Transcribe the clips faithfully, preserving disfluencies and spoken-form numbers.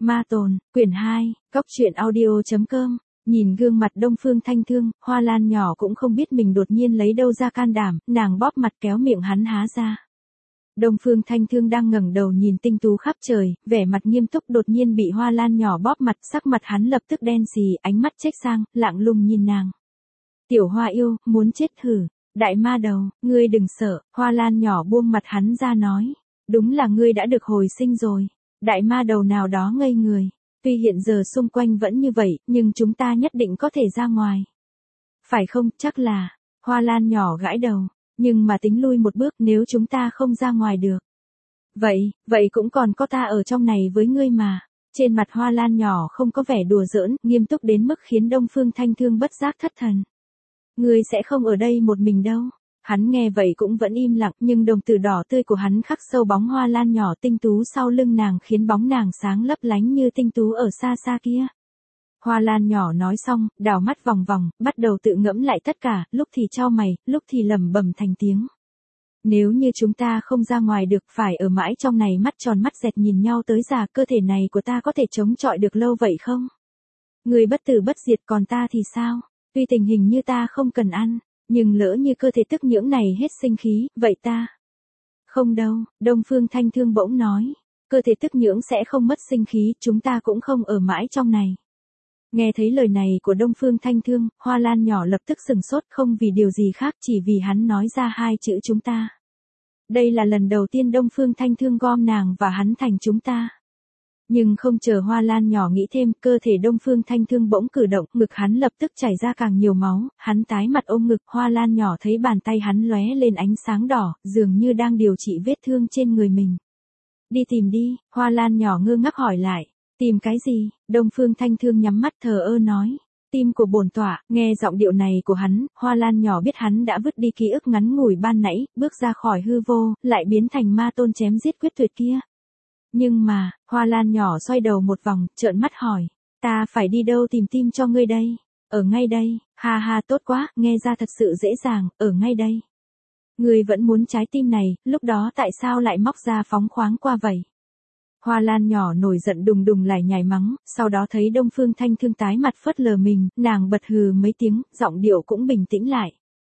Ma Tồn, quyển hai, Cóc truyện audio chấm com. Nhìn gương mặt Đông Phương Thanh Thương, Hoa Lan nhỏ cũng không biết mình đột nhiên lấy đâu ra can đảm, nàng bóp mặt kéo miệng hắn há ra. Đông Phương Thanh Thương đang ngẩng đầu nhìn tinh tú khắp trời, vẻ mặt nghiêm túc đột nhiên bị Hoa Lan nhỏ bóp mặt, sắc mặt hắn lập tức đen xì, ánh mắt trách sang, lạnh lùng nhìn nàng. Tiểu Hoa yêu, muốn chết thử. Đại ma đầu, ngươi đừng sợ, Hoa Lan nhỏ buông mặt hắn ra nói. Đúng là ngươi đã được hồi sinh rồi. Đại ma đầu nào đó ngây người. Tuy hiện giờ xung quanh vẫn như vậy, nhưng chúng ta nhất định có thể ra ngoài. Phải không, chắc là. Hoa Lan nhỏ gãi đầu. Nhưng mà tính lui một bước nếu chúng ta không ra ngoài được. Vậy, vậy cũng còn có ta ở trong này với ngươi mà. Trên mặt Hoa Lan nhỏ không có vẻ đùa giỡn, nghiêm túc đến mức khiến Đông Phương Thanh Thương bất giác thất thần. Ngươi sẽ không ở đây một mình đâu. Hắn nghe vậy cũng vẫn im lặng, nhưng đồng tử đỏ tươi của hắn khắc sâu bóng Hoa Lan nhỏ tinh tú sau lưng nàng khiến bóng nàng sáng lấp lánh như tinh tú ở xa xa kia. Hoa Lan nhỏ nói xong, đảo mắt vòng vòng, bắt đầu tự ngẫm lại tất cả, lúc thì chau mày, lúc thì lẩm bẩm thành tiếng. Nếu như chúng ta không ra ngoài được, phải ở mãi trong này mắt tròn mắt dẹt nhìn nhau tới già, cơ thể này của ta có thể chống chọi được lâu vậy không? Người bất tử bất diệt, còn ta thì sao? Tuy tình hình như ta không cần ăn, nhưng lỡ như cơ thể tức nhưỡng này hết sinh khí, vậy ta? Không đâu, Đông Phương Thanh Thương bỗng nói. Cơ thể tức nhưỡng sẽ không mất sinh khí, chúng ta cũng không ở mãi trong này. Nghe thấy lời này của Đông Phương Thanh Thương, Hoa Lan nhỏ lập tức sừng sốt, không vì điều gì khác, chỉ vì hắn nói ra hai chữ chúng ta. Đây là lần đầu tiên Đông Phương Thanh Thương gom nàng và hắn thành chúng ta. Nhưng không chờ Hoa Lan nhỏ nghĩ thêm, cơ thể Đông Phương Thanh Thương bỗng cử động, ngực hắn lập tức chảy ra càng nhiều máu, hắn tái mặt ôm ngực, Hoa Lan nhỏ thấy bàn tay hắn lóe lên ánh sáng đỏ, dường như đang điều trị vết thương trên người mình. Đi tìm đi, Hoa Lan nhỏ ngơ ngác hỏi lại. Tìm cái gì? Đông Phương Thanh Thương nhắm mắt thờ ơ nói. Tim của bổn tọa. Nghe giọng điệu này của hắn, Hoa Lan nhỏ biết hắn đã vứt đi ký ức ngắn ngủi ban nãy, bước ra khỏi hư vô, lại biến thành ma tôn chém giết quyết tuyệt kia. Nhưng mà, Hoa Lan nhỏ xoay đầu một vòng, trợn mắt hỏi. Ta phải đi đâu tìm tim cho ngươi đây? Ở ngay đây, ha ha tốt quá, nghe ra thật sự dễ dàng, ở ngay đây. Ngươi vẫn muốn trái tim này, lúc đó tại sao lại móc ra phóng khoáng qua vậy? Hoa Lan nhỏ nổi giận đùng đùng lại nhảy mắng, sau đó thấy Đông Phương Thanh Thương tái mặt phớt lờ mình, nàng bật hừ mấy tiếng, giọng điệu cũng bình tĩnh lại.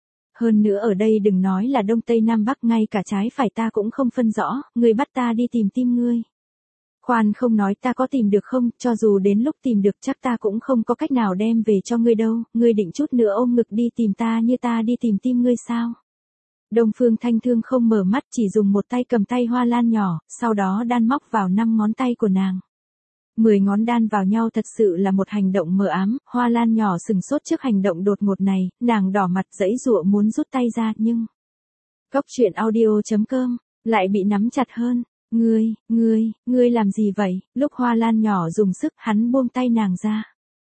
Hơn nữa ở đây đừng nói là Đông Tây Nam Bắc, ngay cả trái phải ta cũng không phân rõ, ngươi bắt ta đi tìm tim ngươi. Khoan, không nói ta có tìm được không, cho dù đến lúc tìm được chắc ta cũng không có cách nào đem về cho ngươi đâu, ngươi định chút nữa ôm ngực đi tìm ta như ta đi tìm tim ngươi sao? Đông Phương Thanh Thương không mở mắt, chỉ dùng một tay cầm tay Hoa Lan nhỏ, sau đó đan móc vào năm ngón tay của nàng. Mười ngón đan vào nhau thật sự là một hành động mờ ám, Hoa Lan nhỏ sừng sốt trước hành động đột ngột này, nàng đỏ mặt giãy giụa muốn rút tay ra nhưng... Cóc truyện audio chấm com, lại bị nắm chặt hơn. Ngươi, ngươi, ngươi làm gì vậy? Lúc Hoa Lan nhỏ dùng sức, hắn buông tay nàng ra.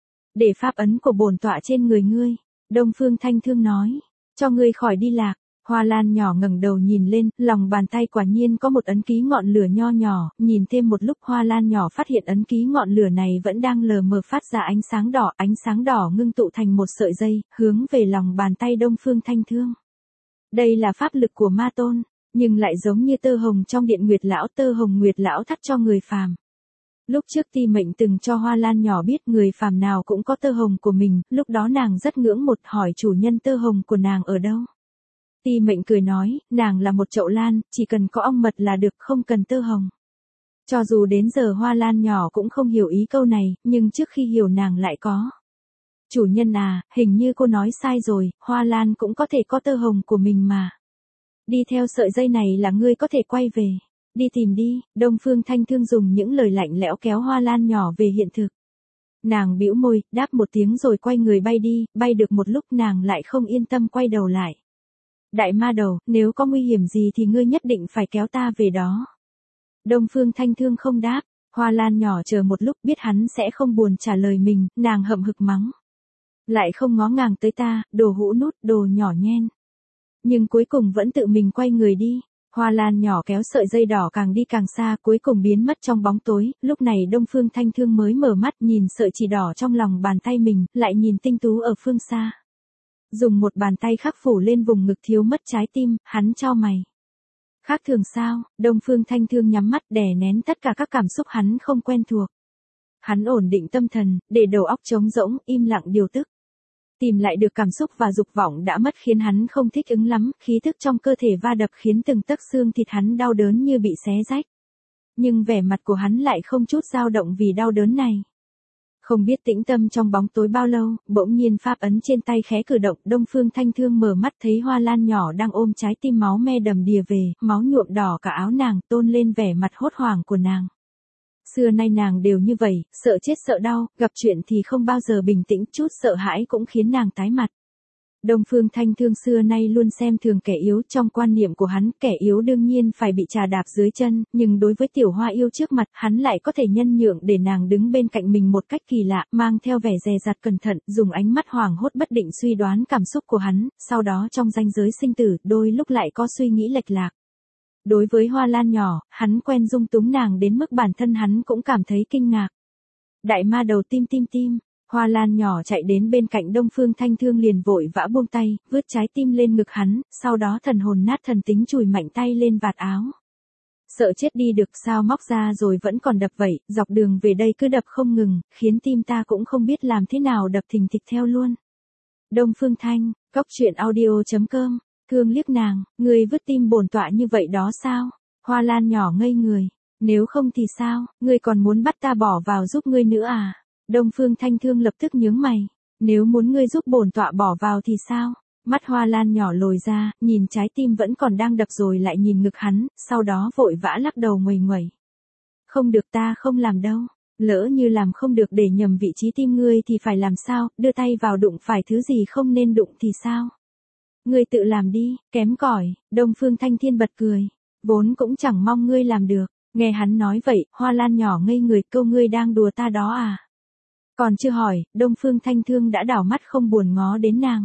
Để pháp ấn của bổn tọa trên người ngươi, Đông Phương Thanh Thương nói, cho ngươi khỏi đi lạc. Hoa Lan nhỏ ngẩng đầu nhìn lên, lòng bàn tay quả nhiên có một ấn ký ngọn lửa nho nhỏ, nhìn thêm một lúc Hoa Lan nhỏ phát hiện ấn ký ngọn lửa này vẫn đang lờ mờ phát ra ánh sáng đỏ, ánh sáng đỏ ngưng tụ thành một sợi dây, hướng về lòng bàn tay Đông Phương Thanh Thương. Đây là pháp lực của ma tôn, nhưng lại giống như tơ hồng trong điện Nguyệt lão, tơ hồng Nguyệt lão thắt cho người phàm. Lúc trước Ti Mệnh từng cho Hoa Lan nhỏ biết người phàm nào cũng có tơ hồng của mình, lúc đó nàng rất ngưỡng một, hỏi chủ nhân tơ hồng của nàng ở đâu. Ti Mệnh cười nói, nàng là một chậu lan, chỉ cần có ong mật là được, không cần tơ hồng. Cho dù đến giờ Hoa Lan nhỏ cũng không hiểu ý câu này, nhưng trước khi hiểu nàng lại có. Chủ nhân à, hình như cô nói sai rồi, Hoa Lan cũng có thể có tơ hồng của mình mà. Đi theo sợi dây này là ngươi có thể quay về. Đi tìm đi, Đông Phương Thanh Thương dùng những lời lạnh lẽo kéo Hoa Lan nhỏ về hiện thực. Nàng bĩu môi, đáp một tiếng rồi quay người bay đi, bay được một lúc nàng lại không yên tâm quay đầu lại. Đại ma đầu, nếu có nguy hiểm gì thì ngươi nhất định phải kéo ta về đó. Đông Phương Thanh Thương không đáp, Hoa Lan nhỏ chờ một lúc biết hắn sẽ không buồn trả lời mình, nàng hậm hực mắng. Lại không ngó ngàng tới ta, đồ hũ nút, đồ nhỏ nhen. Nhưng cuối cùng vẫn tự mình quay người đi. Hoa Lan nhỏ kéo sợi dây đỏ càng đi càng xa, cuối cùng biến mất trong bóng tối, lúc này Đông Phương Thanh Thương mới mở mắt nhìn sợi chỉ đỏ trong lòng bàn tay mình, lại nhìn tinh tú ở phương xa. Dùng một bàn tay khắc phủ lên vùng ngực thiếu mất trái tim, hắn chau mày. Khác thường sao? Đông Phương Thanh Thương nhắm mắt đè nén tất cả các cảm xúc hắn không quen thuộc. Hắn ổn định tâm thần, để đầu óc trống rỗng, im lặng điều tức. Tìm lại được cảm xúc và dục vọng đã mất khiến hắn không thích ứng lắm, khí thức trong cơ thể va đập khiến từng tấc xương thịt hắn đau đớn như bị xé rách. Nhưng vẻ mặt của hắn lại không chút dao động vì đau đớn này. Không biết tĩnh tâm trong bóng tối bao lâu, bỗng nhiên pháp ấn trên tay khẽ cử động, Đông Phương Thanh Thương mở mắt thấy Hoa Lan nhỏ đang ôm trái tim máu me đầm đìa về, máu nhuộm đỏ cả áo nàng, tôn lên vẻ mặt hốt hoảng của nàng. Xưa nay nàng đều như vậy, sợ chết sợ đau, gặp chuyện thì không bao giờ bình tĩnh, chút sợ hãi cũng khiến nàng tái mặt. Đông Phương Thanh Thương xưa nay luôn xem thường kẻ yếu, trong quan niệm của hắn, kẻ yếu đương nhiên phải bị trà đạp dưới chân, nhưng đối với Tiểu Hoa Yêu trước mặt, hắn lại có thể nhân nhượng để nàng đứng bên cạnh mình một cách kỳ lạ, mang theo vẻ dè dặt cẩn thận, dùng ánh mắt hoảng hốt bất định suy đoán cảm xúc của hắn, sau đó trong ranh giới sinh tử, đôi lúc lại có suy nghĩ lệch lạc. Đối với Hoa Lan nhỏ, hắn quen dung túng nàng đến mức bản thân hắn cũng cảm thấy kinh ngạc. Đại ma đầu tim tim tim. Hoa Lan nhỏ chạy đến bên cạnh Đông Phương Thanh Thương liền vội vã buông tay, vứt trái tim lên ngực hắn, sau đó thần hồn nát thần tính chùi mạnh tay lên vạt áo. Sợ chết đi được sao móc ra rồi vẫn còn đập vậy, dọc đường về đây cứ đập không ngừng, khiến tim ta cũng không biết làm thế nào đập thình thịch theo luôn. Đông Phương Thanh, cốc truyện audio chấm com, Thương liếc nàng, ngươi vứt tim bổn tọa như vậy đó sao? Hoa Lan nhỏ ngây người, nếu không thì sao, ngươi còn muốn bắt ta bỏ vào giúp ngươi nữa à? Đông Phương Thanh Thương lập tức nhướng mày, nếu muốn ngươi giúp bổn tọa bỏ vào thì sao? Mắt Hoa Lan nhỏ lồi ra, nhìn trái tim vẫn còn đang đập rồi lại nhìn ngực hắn, sau đó vội vã lắc đầu nguầy nguẩy. Không được, ta không làm đâu, lỡ như làm không được để nhầm vị trí tim ngươi thì phải làm sao, đưa tay vào đụng phải thứ gì không nên đụng thì sao? Ngươi tự làm đi, kém cỏi. Đông Phương Thanh Thiên bật cười, vốn cũng chẳng mong ngươi làm được. Nghe hắn nói vậy, Hoa Lan nhỏ ngây người, câu ngươi đang đùa ta đó à? Còn chưa hỏi, Đông Phương Thanh Thương đã đảo mắt không buồn ngó đến nàng.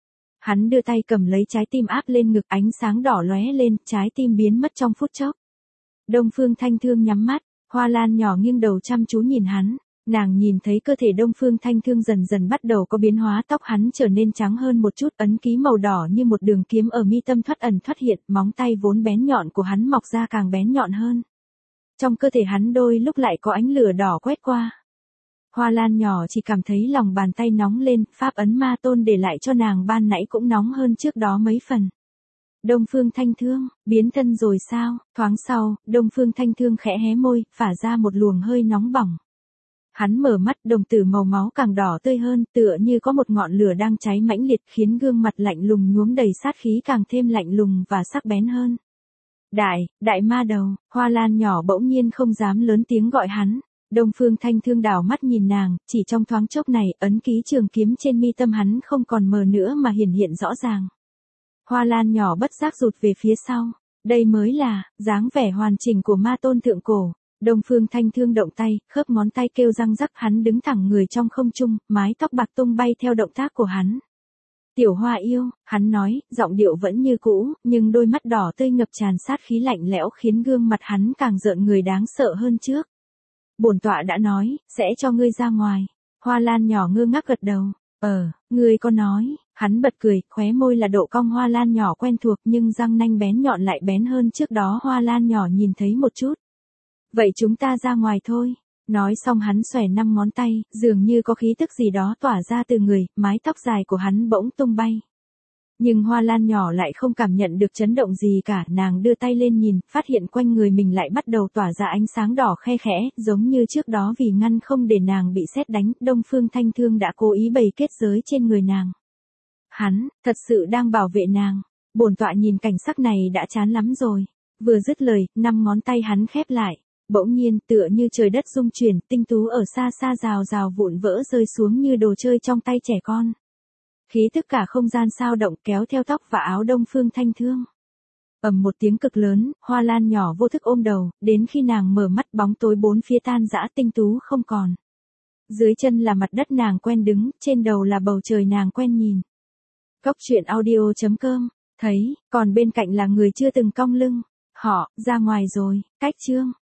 Hắn đưa tay cầm lấy trái tim áp lên ngực, ánh sáng đỏ lóe lên, trái tim biến mất trong phút chốc. Đông Phương Thanh Thương nhắm mắt, Hoa Lan nhỏ nghiêng đầu chăm chú nhìn hắn. Nàng nhìn thấy cơ thể Đông Phương Thanh Thương dần dần bắt đầu có biến hóa, tóc hắn trở nên trắng hơn một chút, ấn ký màu đỏ như một đường kiếm ở mi tâm thoát ẩn thoát hiện, móng tay vốn bén nhọn của hắn mọc ra càng bén nhọn hơn. Trong cơ thể hắn đôi lúc lại có ánh lửa đỏ quét qua. Hoa Lan nhỏ chỉ cảm thấy lòng bàn tay nóng lên, pháp ấn ma tôn để lại cho nàng ban nãy cũng nóng hơn trước đó mấy phần. Đông Phương Thanh Thương, biến thân rồi sao? Thoáng sau, Đông Phương Thanh Thương khẽ hé môi, phả ra một luồng hơi nóng bỏng. Hắn mở mắt, đồng tử màu máu càng đỏ tươi hơn, tựa như có một ngọn lửa đang cháy mãnh liệt, khiến gương mặt lạnh lùng nhuốm đầy sát khí càng thêm lạnh lùng và sắc bén hơn. Đại, đại ma đầu. Hoa Lan nhỏ bỗng nhiên không dám lớn tiếng gọi hắn. Đông Phương Thanh Thương đảo mắt nhìn nàng, chỉ trong thoáng chốc này, ấn ký trường kiếm trên mi tâm hắn không còn mờ nữa mà hiển hiện rõ ràng. Hoa Lan nhỏ bất giác rụt về phía sau. Đây mới là dáng vẻ hoàn chỉnh của ma tôn thượng cổ. Đông Phương Thanh Thương động tay, khớp ngón tay kêu răng rắc, hắn đứng thẳng người trong không trung, mái tóc bạc tung bay theo động tác của hắn. Tiểu Hoa Yêu, hắn nói, giọng điệu vẫn như cũ, nhưng đôi mắt đỏ tươi ngập tràn sát khí lạnh lẽo khiến gương mặt hắn càng rợn người đáng sợ hơn trước. Bổn tọa đã nói, sẽ cho ngươi ra ngoài. Hoa Lan nhỏ ngơ ngác gật đầu. Ờ, ngươi có nói. Hắn bật cười, khóe môi là độ cong Hoa Lan nhỏ quen thuộc nhưng răng nanh bén nhọn lại bén hơn trước đó Hoa Lan nhỏ nhìn thấy một chút. Vậy chúng ta ra ngoài thôi. Nói xong hắn xòe năm ngón tay, dường như có khí tức gì đó tỏa ra từ người, mái tóc dài của hắn bỗng tung bay. Nhưng Hoa Lan nhỏ lại không cảm nhận được chấn động gì cả, nàng đưa tay lên nhìn, phát hiện quanh người mình lại bắt đầu tỏa ra ánh sáng đỏ khe khẽ, giống như trước đó vì ngăn không để nàng bị sét đánh, Đông Phương Thanh Thương đã cố ý bày kết giới trên người nàng. Hắn, thật sự đang bảo vệ nàng. Bổn tọa nhìn cảnh sắc này đã chán lắm rồi. Vừa dứt lời, năm ngón tay hắn khép lại. Bỗng nhiên, tựa như trời đất rung chuyển, tinh tú ở xa xa rào rào vụn vỡ rơi xuống như đồ chơi trong tay trẻ con. Khí tức cả không gian sao động kéo theo tóc và áo Đông Phương Thanh Thương. Ầm một tiếng cực lớn, Hoa Lan nhỏ vô thức ôm đầu, đến khi nàng mở mắt bóng tối bốn phía tan rã, tinh tú không còn. Dưới chân là mặt đất nàng quen đứng, trên đầu là bầu trời nàng quen nhìn. Cốc truyện audio chấm com, thấy, còn bên cạnh là người chưa từng cong lưng. Họ, ra ngoài rồi, cách chương.